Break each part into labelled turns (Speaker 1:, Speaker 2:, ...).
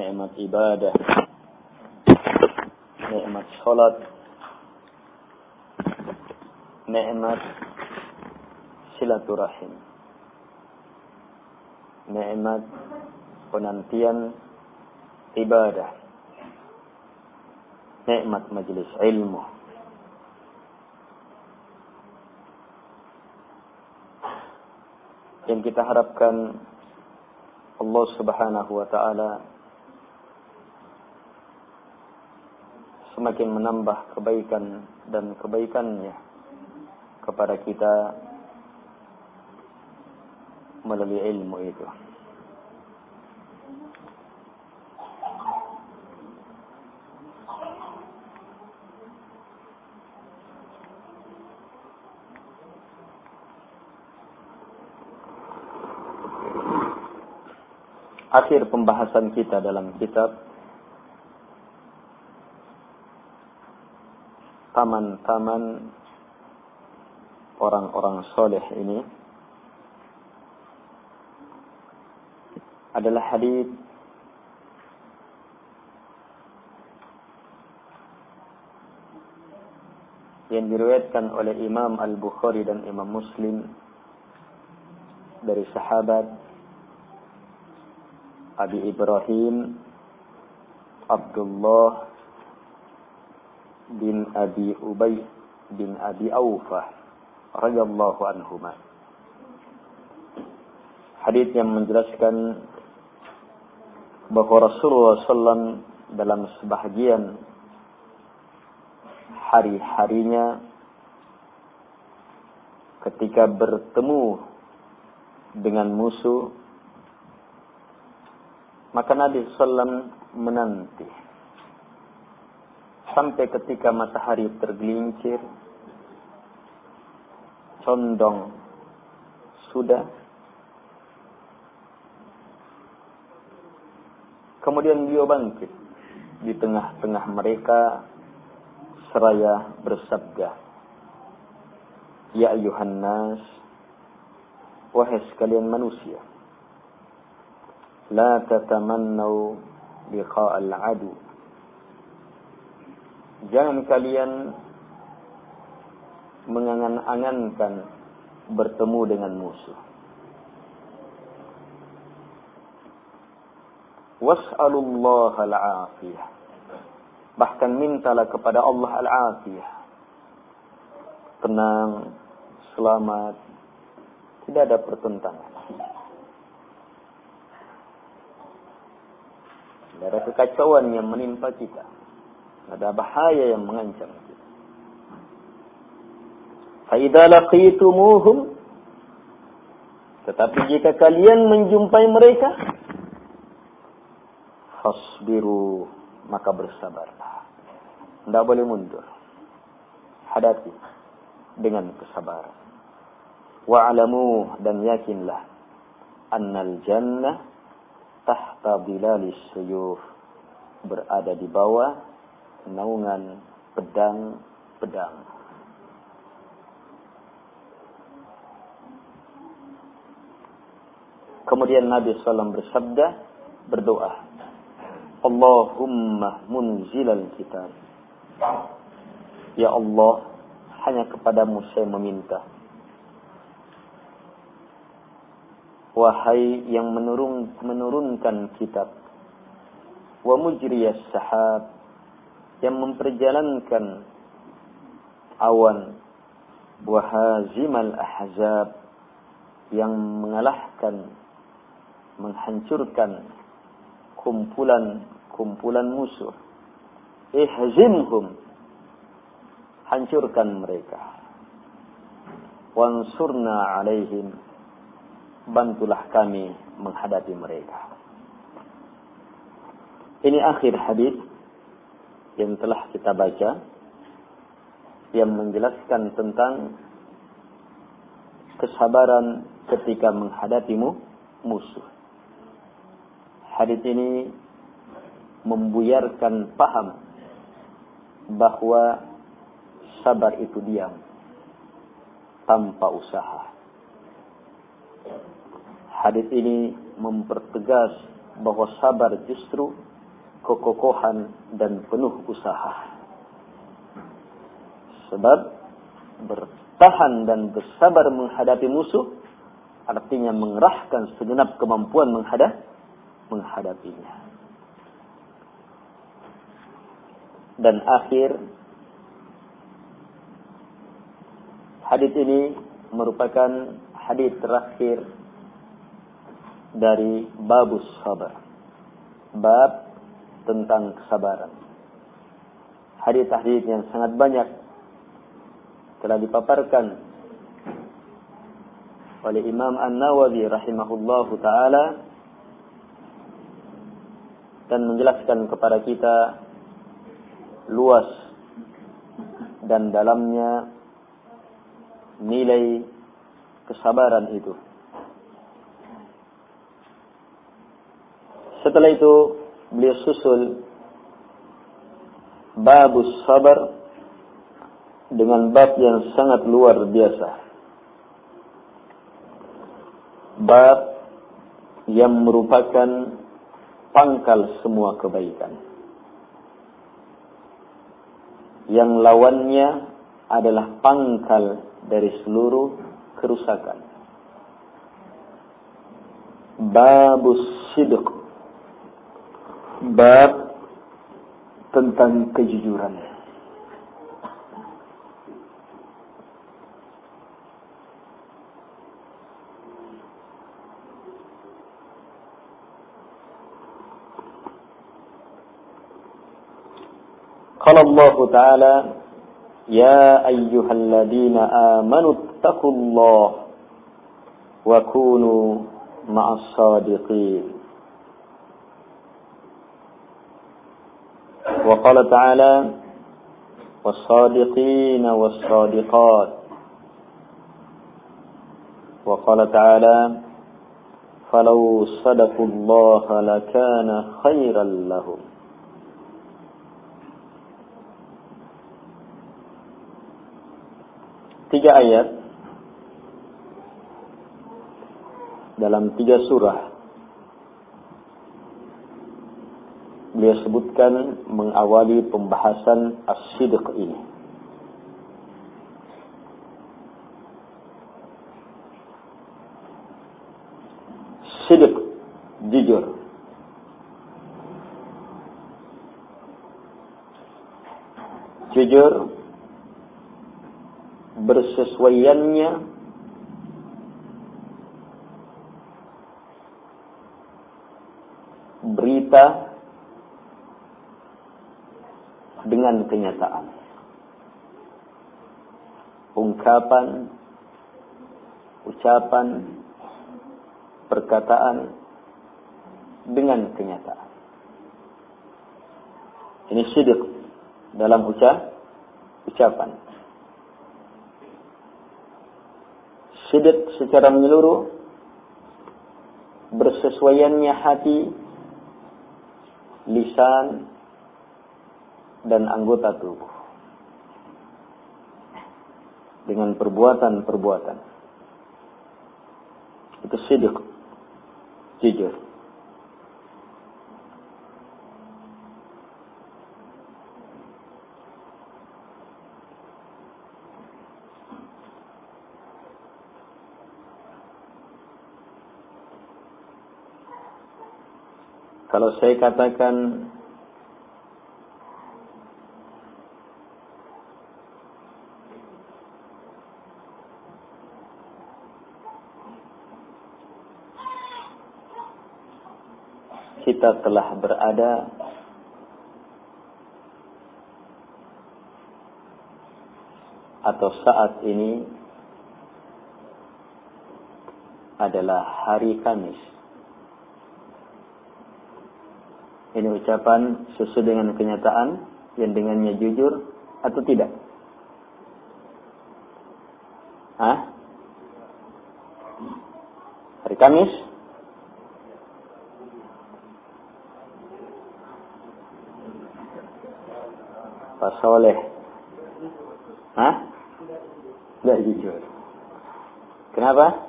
Speaker 1: nikmat ibadah, nikmat salat, nikmat silaturahim, nikmat penantian ibadah, nikmat majelis ilmu. Yang kita harapkan Allah Subhanahu wa ta'ala semakin menambah kebaikan dan kebaikannya kepada kita melalui ilmu itu. Akhir pembahasan kita dalam kitab taman-taman orang-orang soleh ini adalah hadis yang diriwayatkan oleh Imam Al-Bukhari dan Imam Muslim dari sahabat Abi Ibrahim Abdullah bin Abi Ubay bin Abi Aufah radhiyallahu anhuma. Hadis yang menjelaskan bahwa Rasulullah SAW dalam sebahagian hari-harinya ketika bertemu dengan musuh, maka Nabi SAW menanti sampai ketika matahari tergelincir, condong sudah, kemudian beliau bangkit di tengah-tengah mereka seraya bersabda, "Ya ayuhan nas, wahai sekalian manusia, la tatamannau liqa'al adu." Jangan kalian mengangan-angankan bertemu dengan musuh. Was'alullaha al-'afiyah. Bahkan mintalah kepada Allah al-'afiyah. Tenang, selamat, tidak ada pertentangan. Tidak ada kekacauan yang menimpa kita. Tidak ada bahaya yang mengancam kita. Fa'idha laqitumuhum, tetapi jika kalian menjumpai mereka, fasbiru, maka bersabarlah. Tidak boleh mundur. Hadapi dengan kesabaran. Wa'alamu, dan yakinlah, annal jannah tahta bilalis suyuf, berada di bawah naungan pedang-pedang. Kemudian Nabi SAW bersabda, berdoa, Allahumma munzilal kitab. Ya Allah, hanya kepadamu saya meminta. Wahai yang menurunkan kitab. Wa mujriyas sahab, yang memperjalankan awan. Wa hazimal ahzab, yang mengalahkan, menghancurkan kumpulan musuh. Ihzimhum, hancurkan mereka. Wansurna alaihim, bantulah kami menghadapi mereka. Ini akhir hadis yang telah kita baca, yang menjelaskan tentang kesabaran ketika menghadapi musuh. Hadis ini membuyarkan paham bahwa sabar itu diam tanpa usaha. Hadis ini mempertegas bahwa sabar justru kekokohan dan penuh usaha. Sebab bertahan dan bersabar menghadapi musuh artinya mengerahkan segenap kemampuan menghadapinya. Dan akhir hadis ini merupakan hadis terakhir dari babus sabar, bab tentang kesabaran. Hadis-hadis yang sangat banyak telah dipaparkan oleh Imam An-Nawawi rahimahullahu ta'ala dan menjelaskan kepada kita luas dan dalamnya nilai kesabaran itu. Setelah itu beliau susul babus sabar dengan bab yang sangat luar biasa. Bab yang merupakan pangkal semua kebaikan. Yang lawannya adalah pangkal dari seluruh kerusakan. Babus sidq, bab tentang kejujuran. Qala Allah Ta'ala, ya ayyuhalladzina amanu taqullaha wa kunu ma'as sadiqin. Wa qala ta'ala, was-sadiqin was-sadiqat. Wa qala ta'ala, falau sadaqullaha lakana khairan lahum. Tiga ayat dalam 3 surah beliau sebutkan mengawali pembahasan as-sidq ini. Sidq, jujur. Jujur bersesuaiannya berita dengan kenyataan, ungkapan, ucapan, perkataan dengan kenyataan. Ini sidq dalam ucapan. Sidq secara menyeluruh bersesuaiannya hati, lisan, dan anggota tubuh dengan perbuatan-perbuatan. Itu sidq, jujur. Kalau saya katakan kita telah berada atau saat ini adalah hari Kamis. Ini ucapan sesuai dengan kenyataan yang dengannya jujur atau tidak? Hari Kamis? Pak Soleh? Tidak jujur. Kenapa?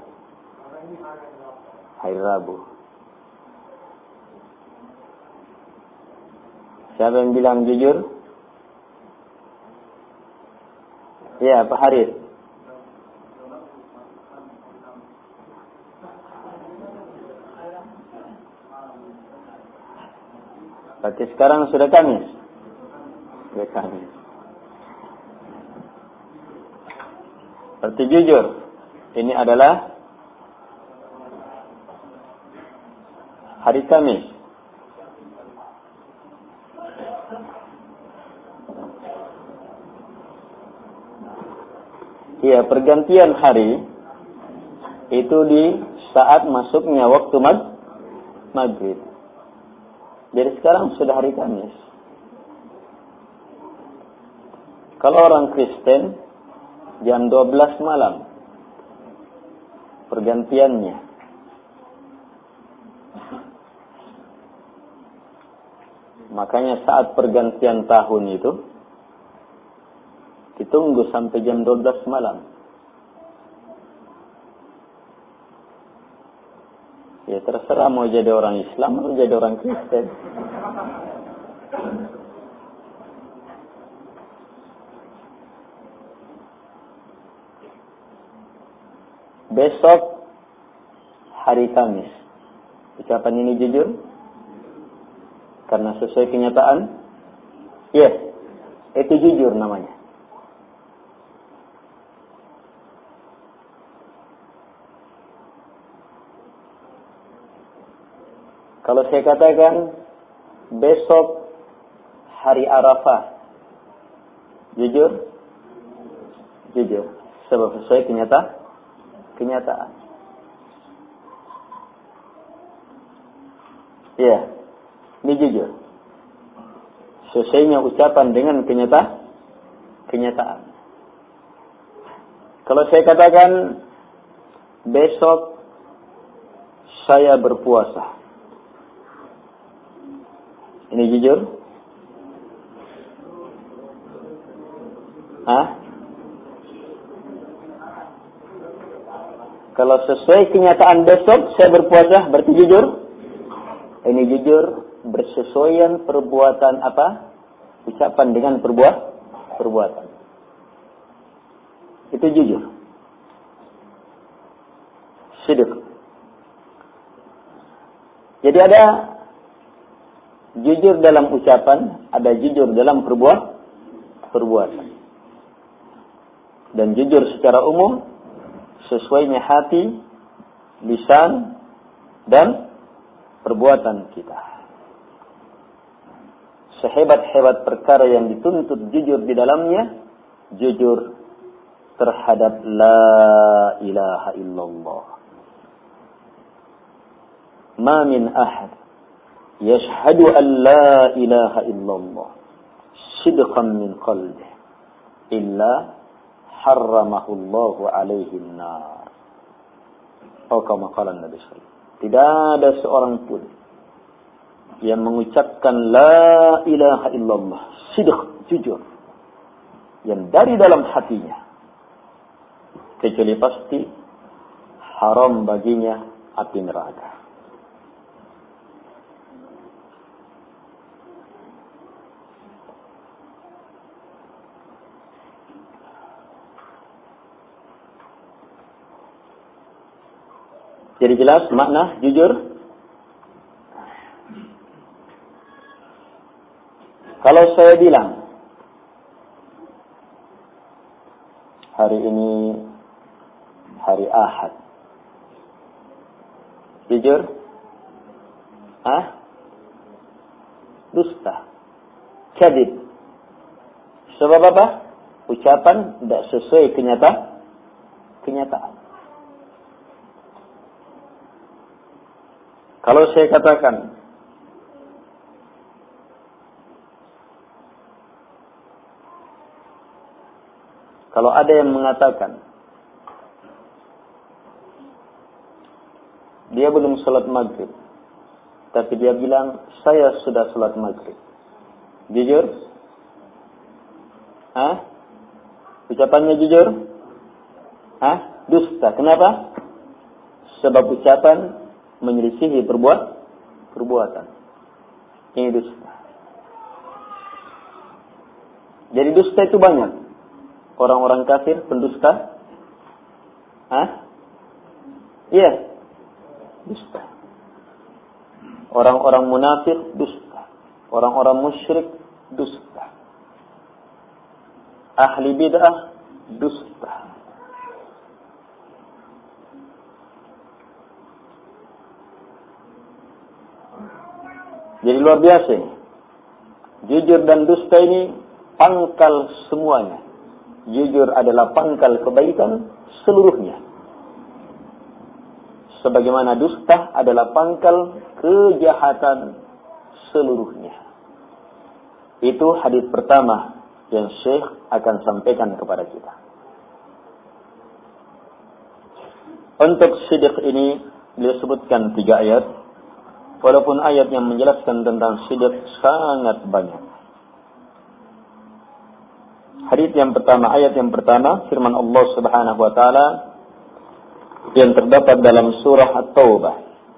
Speaker 1: Hari Rabu. Siapa yang bilang jujur? Ya, Pak Haris. Berarti sekarang sudah Kamis. Sudah Kamis. Berarti jujur. Ini adalah hari Kamis. Iya, pergantian hari itu di saat masuknya waktu maghrib. Jadi sekarang sudah hari Kamis. Kalau orang Kristen jam 12 malam pergantiannya. Makanya saat pergantian tahun itu ditunggu sampai jam 12 malam. Ya terserah mau jadi orang Islam atau jadi orang Kristen. Besok hari Kamis. Ucapan ini jujur? Karena sesuai kenyataan? Yes. Itu jujur namanya. Kalau saya katakan besok hari Arafah, jujur? Jujur. Sebab sesuai kenyataan. Iya, ini jujur. Sesuainya ucapan dengan kenyataan. Kalau saya katakan besok saya berpuasa, ini jujur? Kalau sesuai kenyataan besok saya berpuasa, berarti jujur? Ini jujur bersesuaian perbuatan apa? Ucapan dengan perbuatan. Itu jujur. Sidq. Jadi ada jujur dalam ucapan, ada jujur dalam perbuatan. Dan jujur secara umum sesuainya hati, lisan, dan perbuatan kita. Sehebat-hebat perkara yang dituntut jujur di dalamnya, jujur terhadap la ilaha illallah. Ma min ahad yashhadu an la ilaha illallah sidqan min qalbih illa harramahu Allah alaihi an-nar. Atau kama qala Nabi sallallahu alaihi wasallam. Tidak ada seorang pun yang mengucapkan la ilaha illallah sidq, jujur, yang dari dalam hatinya, kecuali pasti haram baginya api neraka. Jadi jelas makna jujur? Kalau saya bilang hari ini hari Ahad, jujur? Dusta, kadhib. Sebab apa? Ucapan tidak sesuai kenyataan. Kalau saya katakan kalau ada yang mengatakan dia belum salat maghrib, tapi dia bilang saya sudah salat maghrib, jujur? Ucapannya jujur? Dusta. Kenapa? Sebab ucapan menyelisihi perbuatan. Ini dusta. Jadi dusta itu banyak. Orang-orang kafir pendusta. Iya. Dusta. Orang-orang munafik dusta. Orang-orang musyrik dusta. Ahli bid'ah dusta. Jadi luar biasa. Jujur dan dusta ini pangkal semuanya. Jujur adalah pangkal kebaikan seluruhnya. Sebagaimana dusta adalah pangkal kejahatan seluruhnya. Itu hadis pertama yang Syekh akan sampaikan kepada kita. Untuk sidq ini beliau sebutkan 3 ayat. Walaupun ayat yang menjelaskan tentang sidq sangat banyak. Hadis yang pertama, ayat yang pertama, firman Allah Subhanahu wa taala yang terdapat dalam surah At-Taubah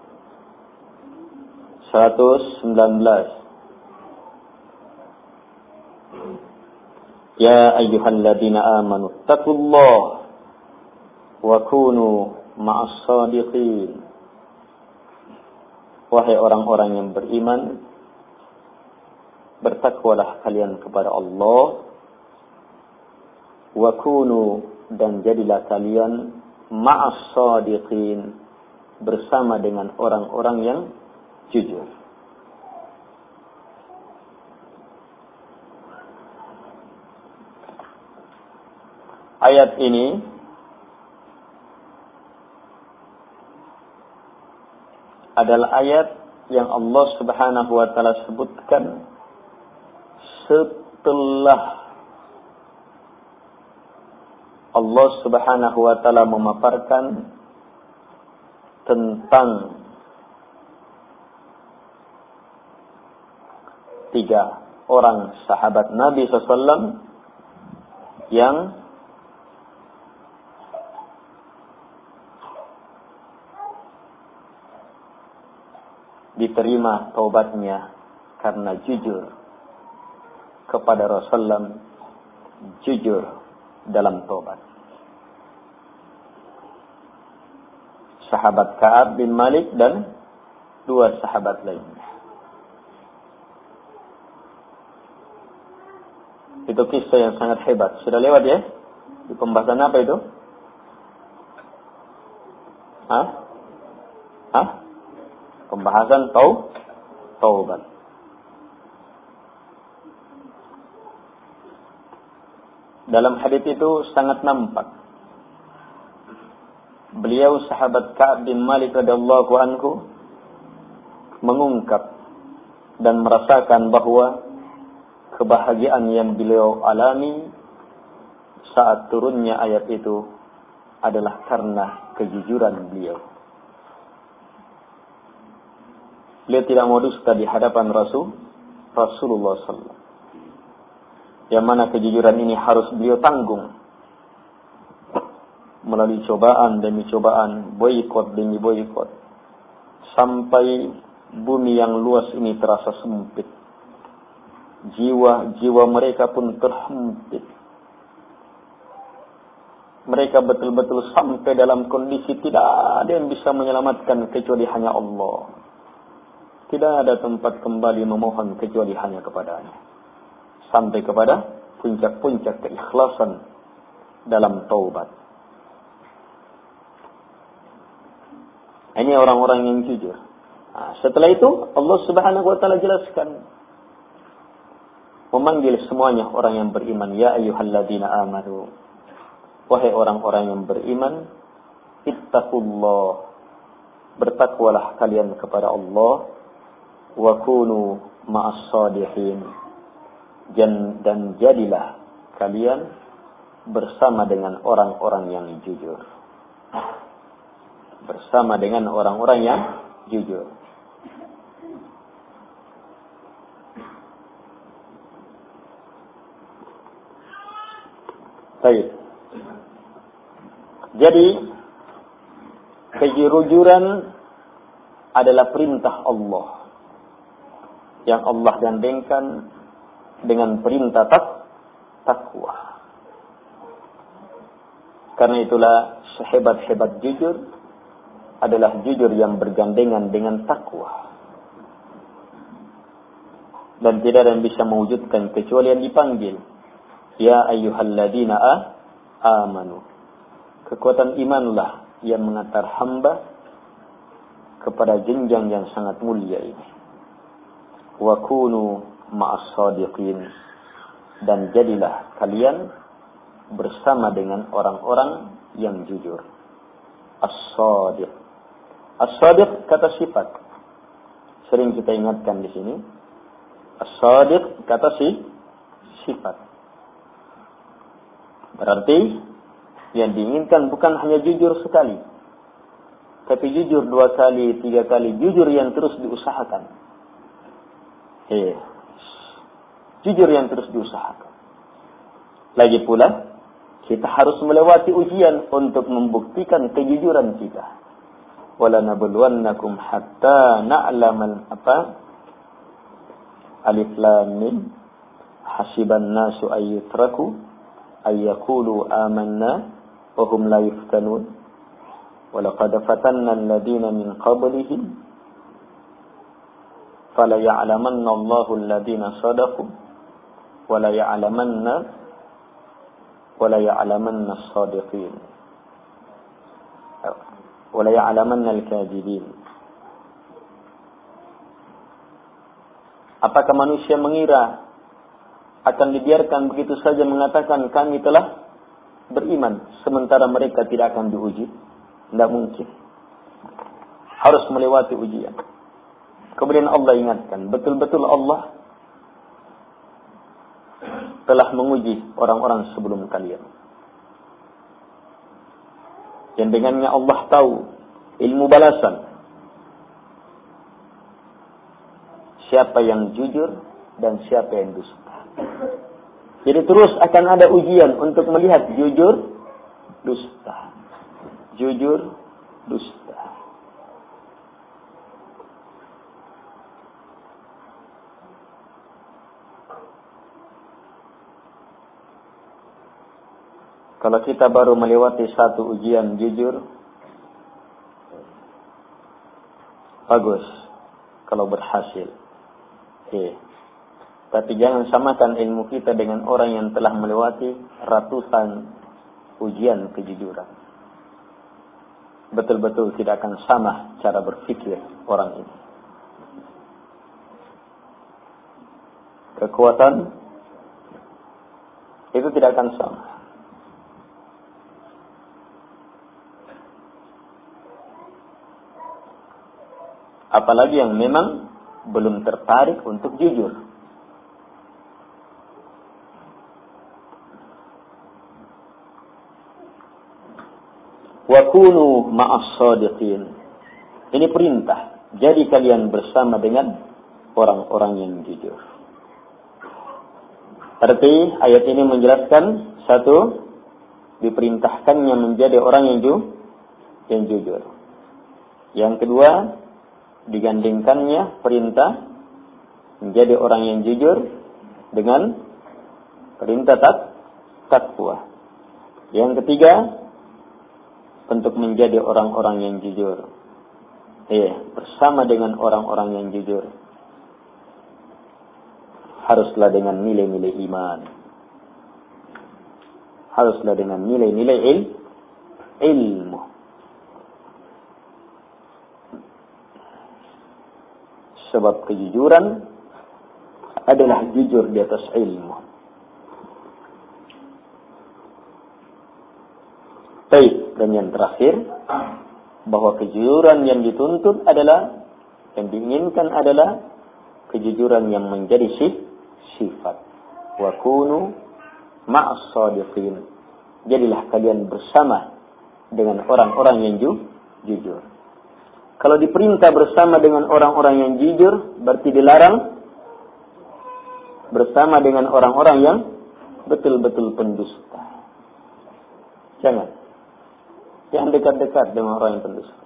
Speaker 1: 119. Ya ayyuhalladzina amanu taqullaha wa kunu ma'as shadiqin. Wahai orang-orang yang beriman, bertakwalah kalian kepada Allah, wa kunu, dan jadilah kalian ma'as shadiqin, bersama dengan orang-orang yang jujur. Ayat ini adalah ayat yang Allah Subhanahu wa taala sebutkan setelah Allah Subhanahu wa taala memaparkan tentang 3 orang sahabat Nabi SAW yang diterima taubatnya karena jujur kepada Rasulullah, jujur dalam taubat. Sahabat Ka'ab bin Malik dan 2 sahabat lainnya. Itu kisah yang sangat hebat. Sudah lewat ya? Di pembahasan apa itu? Pembahasan taubat. Dalam hadis itu sangat nampak. Beliau sahabat Ka'ab bin Malik radhiyallahu anhu mengungkap dan merasakan bahwa kebahagiaan yang beliau alami saat turunnya ayat itu adalah karena kejujuran beliau. Beliau tidak mau dusta di hadapan Rasulullah SAW. Yang mana kejujuran ini harus beliau tanggung melalui cobaan demi cobaan, boikot demi boikot, sampai bumi yang luas ini terasa sempit. Jiwa mereka pun terhempit. Mereka betul-betul sampai dalam kondisi tidak ada yang bisa menyelamatkan kecuali hanya Allah. Tidak ada tempat kembali memohon kecuali hanya kepadanya. Sampai kepada puncak-puncak keikhlasan dalam taubat. Ini orang-orang yang jujur. Setelah itu Allah Subhanahu wa taala jelaskan, memanggil semuanya orang yang beriman, ya ayyuhalladzina amanu, wahai orang-orang yang beriman, ittaqullah, bertakwalah kalian kepada Allah, wa kunu ma'as shadiqin, dan jadilah kalian bersama dengan orang-orang yang jujur. Bersama dengan orang-orang yang jujur. Baik. Jadi kejujuran adalah perintah Allah yang Allah gandengkan dengan perintah takwa. Karena itulah sehebat-hebat jujur adalah jujur yang bergandengan dengan takwa. Dan tidak ada yang bisa mewujudkan kecuali yang dipanggil. Ya ayyuhalladzina amanu. Kekuatan imanlah yang mengantar hamba kepada jenjang yang sangat mulia ini. Wa kunu ma'as shadiqin. Dan jadilah kalian bersama dengan orang-orang yang jujur. As-shadiq. As-shadiq kata sifat. Sering kita ingatkan di sini. As-shadiq kata sifat. Berarti yang diinginkan bukan hanya jujur sekali, tapi jujur 2 kali, 3 kali, jujur yang terus diusahakan. Jujur yang terus diusahakan. Lagi pula, kita harus melewati ujian untuk membuktikan kejujuran kita. Wala nabluwannakum hatta na'lamal Alif Lam Mim. Hasiban nasu ayyutraku ayyaqulu amanna wa hum la yuftanun. Wa laqad fatanna alladhina min qablihim fala ya'lamanna Allahu alladhina sadaqu wa la ya'lamanna as-sadiqin wa la ya'lamanna al-kadhibin. Apakah manusia mengira akan dibiarkan begitu saja mengatakan kami telah beriman sementara mereka tidak akan diuji? Tidak mungkin. Harus melewati ujian. Kemudian Allah ingatkan, betul-betul Allah telah menguji orang-orang sebelum kalian. Yang dengannya Allah tahu ilmu balasan. Siapa yang jujur dan siapa yang dusta. Jadi terus akan ada ujian untuk melihat jujur, dusta. Jujur, dusta. Kalau kita baru melewati satu ujian jujur, bagus kalau berhasil. Tapi jangan samakan ilmu kita dengan orang yang telah melewati ratusan ujian kejujuran. Betul-betul tidak akan sama cara berpikir orang ini. Kekuatan itu tidak akan sama. Apalagi yang memang belum tertarik untuk jujur. Wa kunu ma'as shadiqin. Ini perintah. Jadi kalian bersama dengan orang-orang yang jujur. Arti ayat ini menjelaskan satu, diperintahkannya menjadi orang yang jujur. Yang kedua, digandingkannya perintah menjadi orang yang jujur dengan perintah takwa. Yang ketiga, untuk menjadi orang-orang yang jujur. Bersama dengan orang-orang yang jujur. Haruslah dengan nilai-nilai iman. Haruslah dengan nilai-nilai ilmu. Sebab kejujuran adalah jujur di atas ilmu. Baik, dan yang terakhir, bahwa kejujuran yang dituntut adalah, yang diinginkan adalah kejujuran yang menjadi sifat. Wa kunu ma'as shadiqin. Jadilah kalian bersama dengan orang-orang yang jujur. Kalau diperintah bersama dengan orang-orang yang jujur, berarti dilarang bersama dengan orang-orang yang betul-betul pendusta. Jangan. Jangan dekat-dekat dengan orang yang pendusta.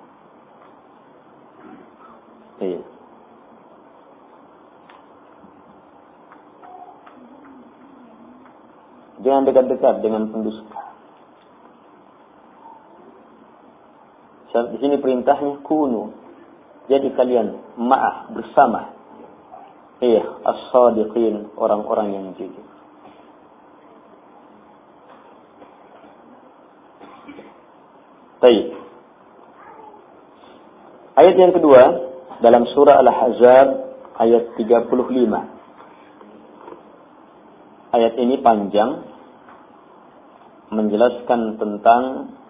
Speaker 1: Jangan dekat-dekat dengan pendusta. Di sini perintahnya kunu. Jadi kalian ma'ah, bersama. As-sadiqin, orang-orang yang jujur. Baik. Ayat yang kedua dalam surah Al-Ahzab ayat 35. Ayat ini panjang, menjelaskan tentang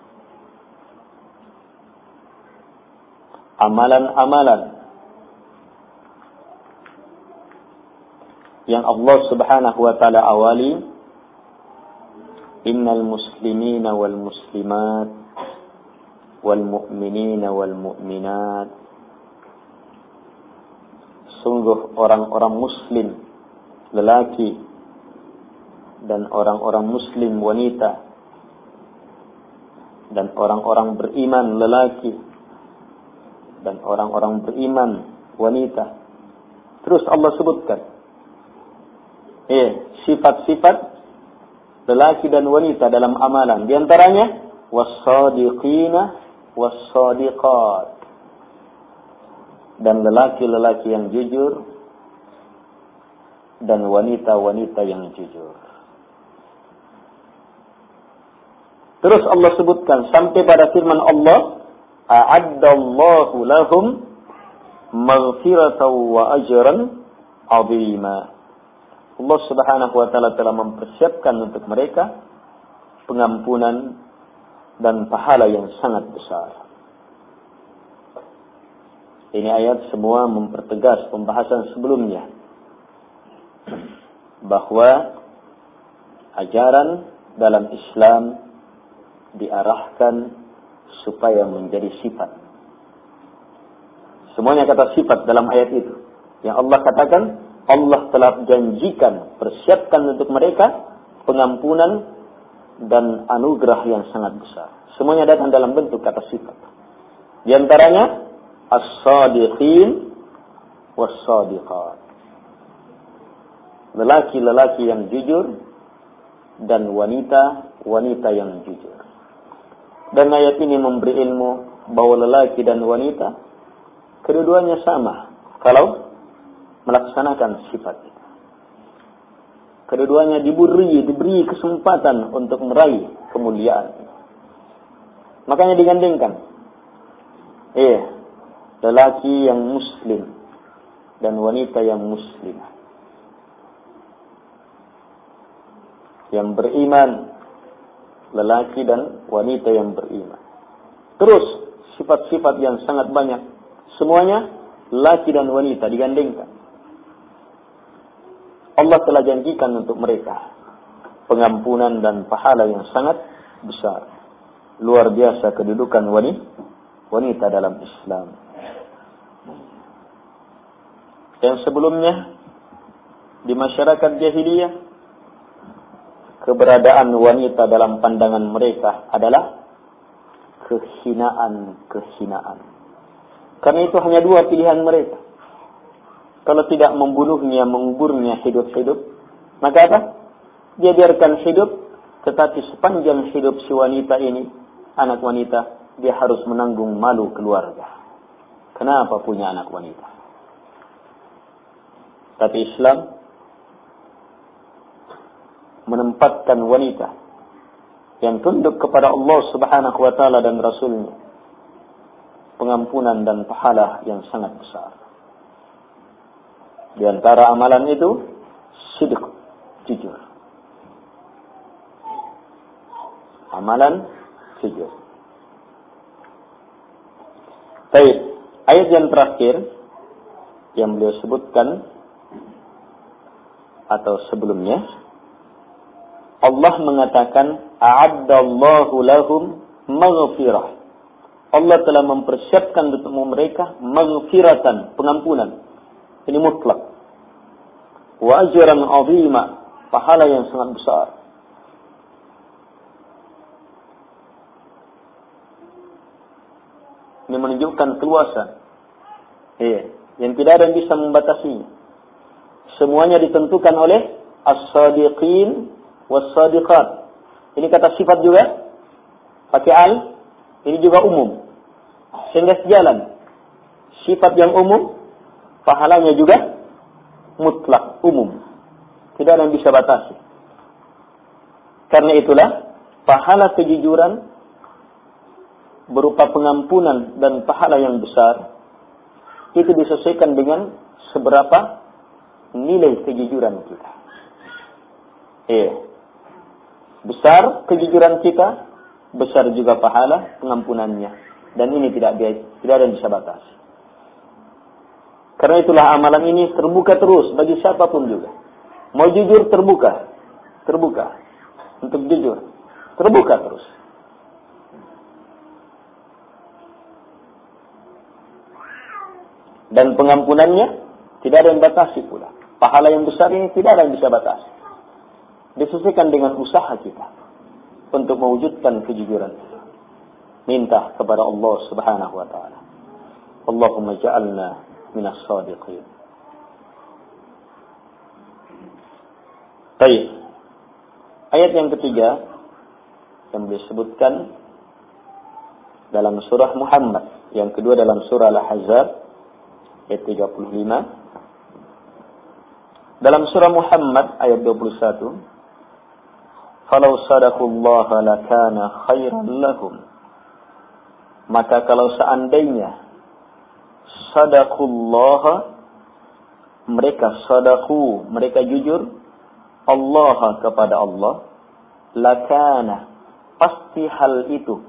Speaker 1: amalan-amalan yang Allah Subhanahu wa taala awali, innal muslimina wal muslimat wal mu'minina wal mu'minat, sungguh orang-orang muslim lelaki dan orang-orang muslim wanita dan orang-orang beriman lelaki dan orang-orang beriman wanita. Terus Allah sebutkan sifat-sifat lelaki dan wanita dalam amalan. Di antaranya was-sadiqina was-sadiqat, dan lelaki-lelaki yang jujur dan wanita-wanita yang jujur. Terus Allah sebutkan sampai pada firman Allah, a'addallahu lahum maghfiratan wa ajran 'azima. Allah Subhanahu wa taala telah mempersiapkan untuk mereka pengampunan dan pahala yang sangat besar. Ini ayat semua mempertegas pembahasan sebelumnya, bahwa ajaran dalam Islam diarahkan supaya menjadi sifat. Semuanya kata sifat dalam ayat itu. Yang Allah katakan, Allah telah janjikan, persiapkan untuk mereka pengampunan dan anugerah yang sangat besar. Semuanya datang dalam bentuk kata sifat. Di antaranya as-sadiqin was-sadiqat, lelaki-lelaki yang jujur dan wanita-wanita yang jujur. Dan ayat ini memberi ilmu bahwa lelaki dan wanita kedua-duanya sama kalau melaksanakan sifat itu. Kedua-duanya diberi kesempatan untuk meraih kemuliaan. Makanya digandengkan. Lelaki yang muslim dan wanita yang muslimah, yang beriman, lelaki dan wanita yang beriman. Terus sifat-sifat yang sangat banyak, semuanya lelaki dan wanita digandengkan. Allah telah janjikan untuk mereka pengampunan dan pahala yang sangat besar. Luar biasa kedudukan wanita dalam Islam. Yang sebelumnya di masyarakat jahiliyah, keberadaan wanita dalam pandangan mereka adalah kehinaan. Karena itu hanya dua pilihan mereka. Kalau tidak membunuhnya, menguburnya hidup-hidup, maka apa? Dia biarkan hidup, tetapi sepanjang hidup si wanita ini, anak wanita, dia harus menanggung malu keluarga. Kenapa punya anak wanita? Tapi Islam menempatkan wanita yang tunduk kepada Allah Subhanahu wa taala dan Rasulnya pengampunan dan pahala yang sangat besar. Di antara amalan itu sidq, jujur. Amalan jujur. Baik, ayat yang terakhir yang beliau sebutkan atau sebelumnya, Allah mengatakan a'addallahu lahum maghfirah. Allah telah mempersiapkan untuk mereka maghfiratan, pengampunan. Ini mutlak. Wa ajran 'azima, pahala yang sangat besar. Ini menunjukkan keluasan. Yang tidak ada yang bisa membatasinya. Semuanya ditentukan oleh as-sadiqin was-sadiqat. Ini kata sifat juga pakai al, ini juga umum. Sehingga sejalan. Sifat yang umum, pahalanya juga mutlak, umum. Tidak ada yang bisa batasi. Karena itulah, pahala kejujuran berupa pengampunan dan pahala yang besar, itu disesuaikan dengan seberapa nilai kejujuran kita. Besar kejujuran kita, besar juga pahala pengampunannya. Dan ini tidak ada yang bisa batasi. Karena itulah amalan ini terbuka terus bagi siapapun juga. Mau jujur terbuka untuk jujur, terbuka terus. Dan pengampunannya tidak ada yang batasi pula. Pahala yang besar ini tidak ada yang bisa batasi. Disesuaikan dengan usaha kita untuk mewujudkan kejujuran. Minta kepada Allah Subhanahu wa taala. Allahumma ja'alna minas shadiqin. Baik. Ayat yang ketiga yang disebutkan dalam surah Muhammad, yang kedua dalam surah Al-Ahzab ayat 35. Dalam surah Muhammad ayat 21, "Falau sadaqallaha lakana khairan lahum." Maka kalau seandainya sadaqallaha, mereka jujur Allah kepada Allah, lakana, pasti hal itu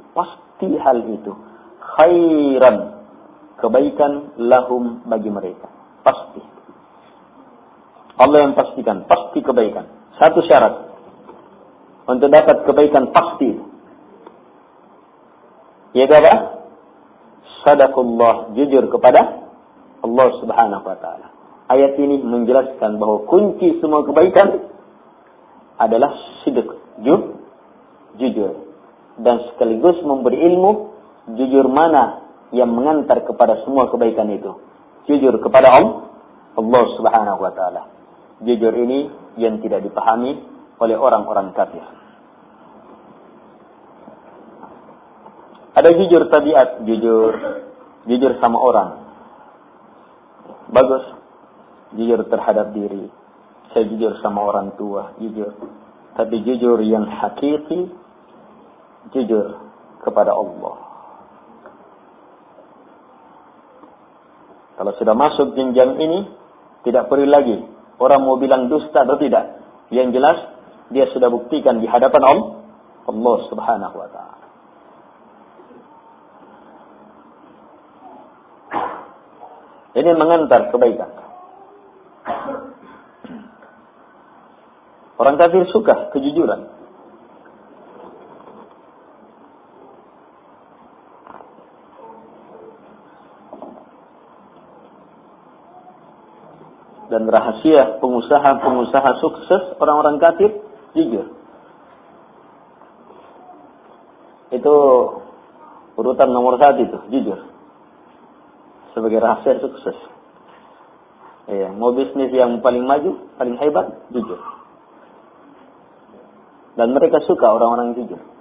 Speaker 1: khairan, kebaikan lahum, bagi mereka. Pasti. Allah yang pastikan, pasti kebaikan. Satu syarat untuk dapat kebaikan pasti, yaitu apa? Sadaqullah, jujur kepada Allah Subhanahu wa taala. Ayat ini menjelaskan bahwa kunci semua kebaikan adalah sidq, jujur. Dan sekaligus memberi ilmu jujur mana yang mengantar kepada semua kebaikan itu. Jujur kepada Allah Subhanahu wa taala. Jujur ini yang tidak dipahami oleh orang-orang kafir. Ada jujur tabiat, jujur sama orang. Bagus. Jujur terhadap diri. Saya jujur sama orang tua, jujur. Tapi jujur yang hakiki, jujur kepada Allah. Kalau sudah masuk jenjang ini, tidak perlu lagi orang mau bilang dusta atau tidak. Yang jelas, dia sudah buktikan di hadapan Allah Subhanahu wa ta'ala. Ini mengantar kebaikan. Orang kafir suka kejujuran. Dan rahasia pengusaha sukses orang-orang kafir, jujur. Itu urutan nomor 1 itu, jujur. Sebagai rahasia sukses. Mau bisnis yang paling maju, paling hebat, jujur. Dan mereka suka orang-orang yang jujur.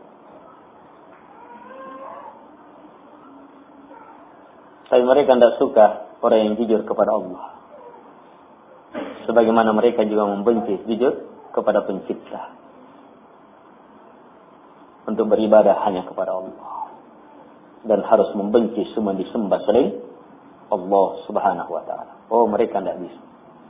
Speaker 1: Tapi mereka tidak suka orang yang jujur kepada Allah. Sebagaimana mereka juga membenci jujur kepada pencipta. Untuk beribadah hanya kepada Allah. Dan harus membenci semua disembah selain Allah Subhanahu wa ta'ala. Oh, mereka tidak bisa.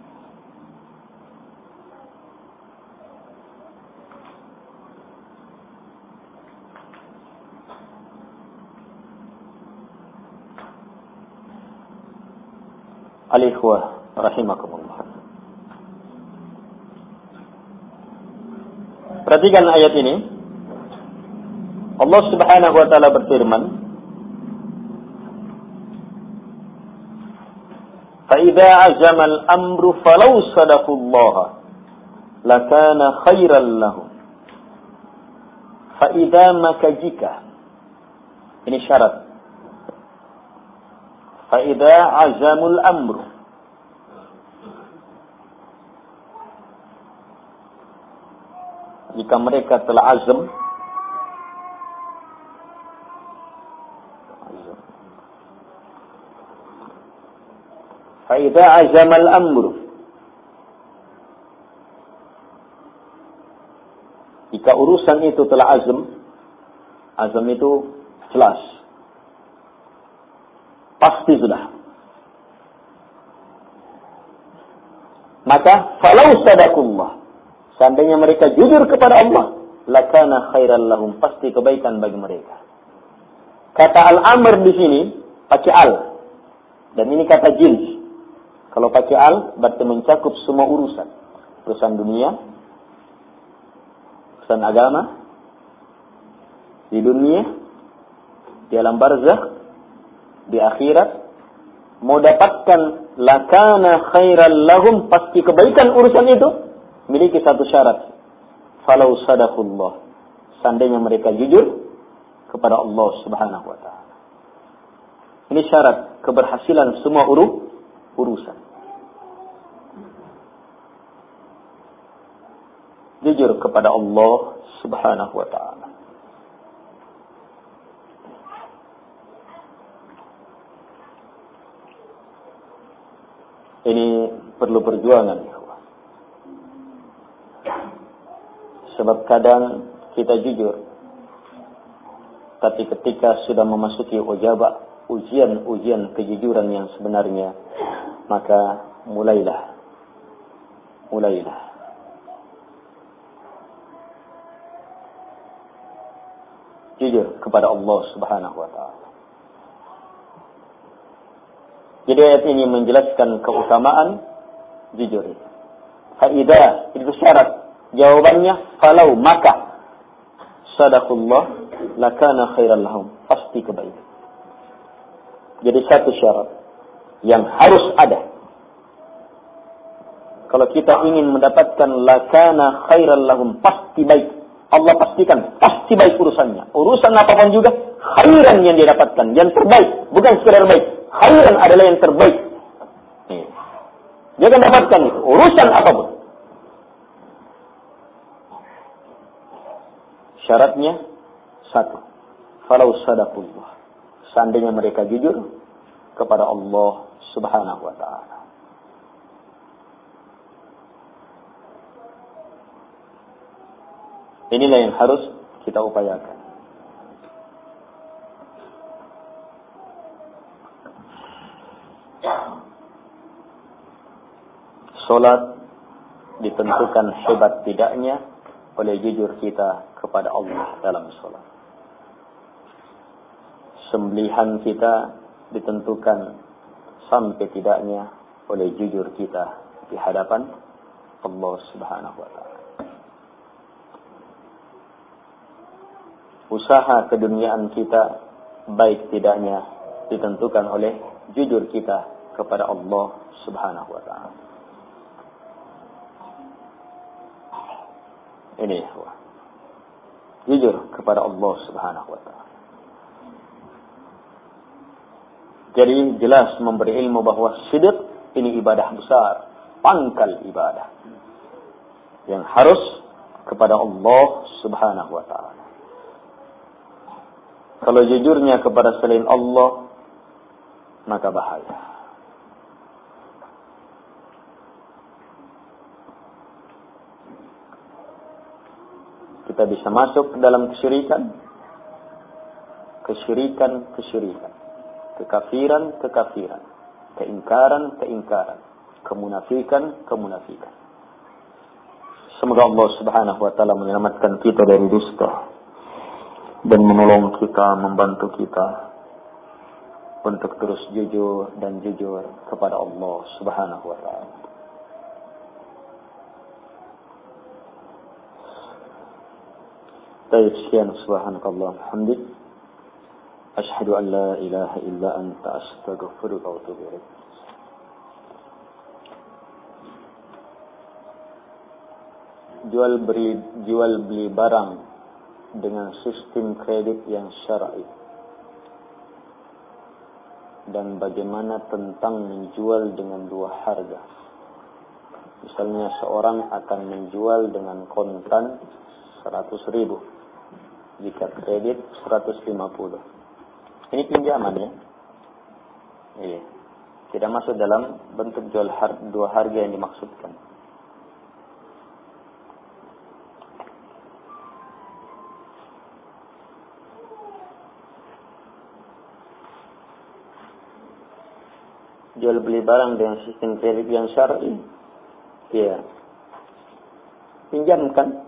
Speaker 1: Al-ikhwah rahimakumullah. Perhatikan ayat ini. Allah Subhanahu wa ta'ala berfirman, "Fa-idza 'azama al-amru falau sadaqullaha lakana khairan lahum." Fa-idza, maka jika. Ini syarat. Fa-idza 'azamul amru. jika mereka telah azam, fa idza azama al-amru, jika urusan itu telah azam itu jelas, pasti sudah, maka falau sadaqullah, seandainya mereka jujur kepada Allah, lakana khairal lahum, pasti kebaikan bagi mereka. Kata al-amr di sini pakai al, dan ini kata jins. Kalau pakai al berarti mencakup semua urusan dunia, urusan agama, di dunia, di alam barzakh, di akhirat. Mau dapatkan lakana khairal lahum, pasti kebaikan urusan itu, miliki satu syarat. Falau sadaqullah, seandainya mereka jujur kepada Allah Subhanahu wa taala. Ini syarat keberhasilan semua urusan. Jujur kepada Allah Subhanahu wa taala. Ini perlu perjuangan. Sebab kadang kita jujur, tapi ketika sudah memasuki ujian kejujuran yang sebenarnya, maka mulailah jujur kepada Allah Subhanahu wa taala. Jadi ayat ini menjelaskan keutamaan jujur. Faidah itu syarat. Jawabannya falau, maka sadaqullah lakana khairal lahum, pasti kebaikan. Jadi satu syarat yang harus ada. Kalau kita ingin mendapatkan lakana khairal lahum, pasti baik. Allah pastikan pasti baik urusannya. Urusan apapun juga khairan yang dia dapatkan, yang terbaik, bukan sekedar baik. Khairan adalah yang terbaik. Dia akan dapatkan itu, urusan apapun. Syaratnya satu, falau sadaqullah, seandainya mereka jujur kepada Allah Subhanahu wa taala. Inilah yang harus kita upayakan. Salat ditentukan hebat tidaknya oleh jujur kita kepada Allah dalam salat. Sembelihan kita ditentukan sampai tidaknya oleh jujur kita di hadapan Allah Subhanahu wa taala. Usaha keduniaan kita baik tidaknya ditentukan oleh jujur kita kepada Allah Subhanahu wa taala. Ini jujur kepada Allah Subhanahu wa taala. Jadi jelas memberi ilmu bahwa sidq ini ibadah besar, pangkal ibadah yang harus kepada Allah Subhanahu wa taala. Kalau jujurnya kepada selain Allah, maka bahaya. Kita bisa masuk ke dalam kesyirikan, kekafiran, keingkaran, kemunafikan. Semoga Allah Subhanahu wa taala menyelamatkan kita dari dusta dan menolong kita, membantu kita untuk terus jujur kepada Allah Subhanahu wa taala. Baik, sekian, subhanakallah hamdik, asyhadu an la ilaha illa anta, astaghfiruka wa atubu ilaik. Jual beli barang dengan sistem kredit yang syar'i, dan bagaimana tentang menjual dengan dua harga. Misalnya seorang akan menjual dengan kontan 100.000. Jika kredit 150. Ini pinjaman ya. Iya. Tidak masuk dalam bentuk jual dua harga yang dimaksudkan. Jual beli barang dengan sistem kredit yang syar'i. Iya. Pinjamkan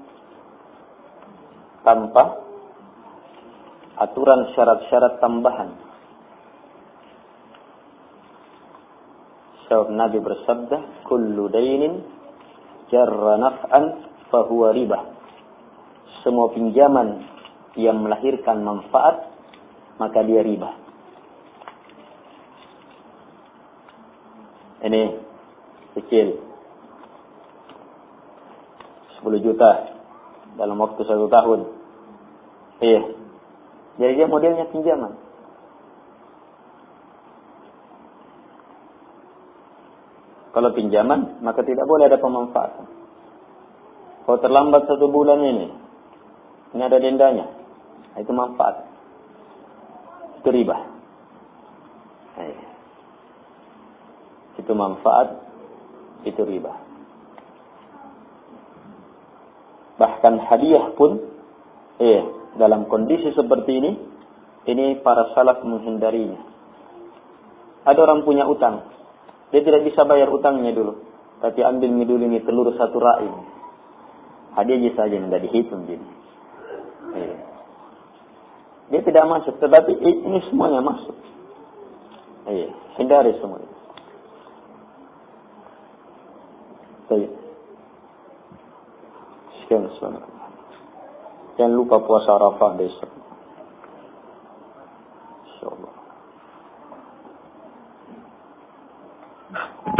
Speaker 1: tanpa aturan syarat-syarat tambahan. Sebab Nabi bersabda, "Kullu dainin jarra naf'an fahuwa riba." Semua pinjaman yang melahirkan manfaat, maka dia riba. Ini kecil. 10 juta dalam waktu 1 tahun. Iya. Jadi dia modelnya pinjaman. Kalau pinjaman, maka tidak boleh ada pemanfaatan. Kalau terlambat 1 bulan ini ada dendanya. Itu manfaat. Itu riba. Iya. Itu manfaat, itu riba. Bahkan hadiah pun, dalam kondisi seperti ini para salaf menghindarinya. Ada orang punya utang, dia tidak bisa bayar utangnya dulu, tapi ambil dulu ini telur 1 rai. Hadiahnya saja tidak dihitung jadi. Dia tidak masuk, tetapi ini semuanya masuk. Hindari semuanya. Baik. Sekian sebenarnya. Jangan lupa puasa Arafah besok. InsyaAllah.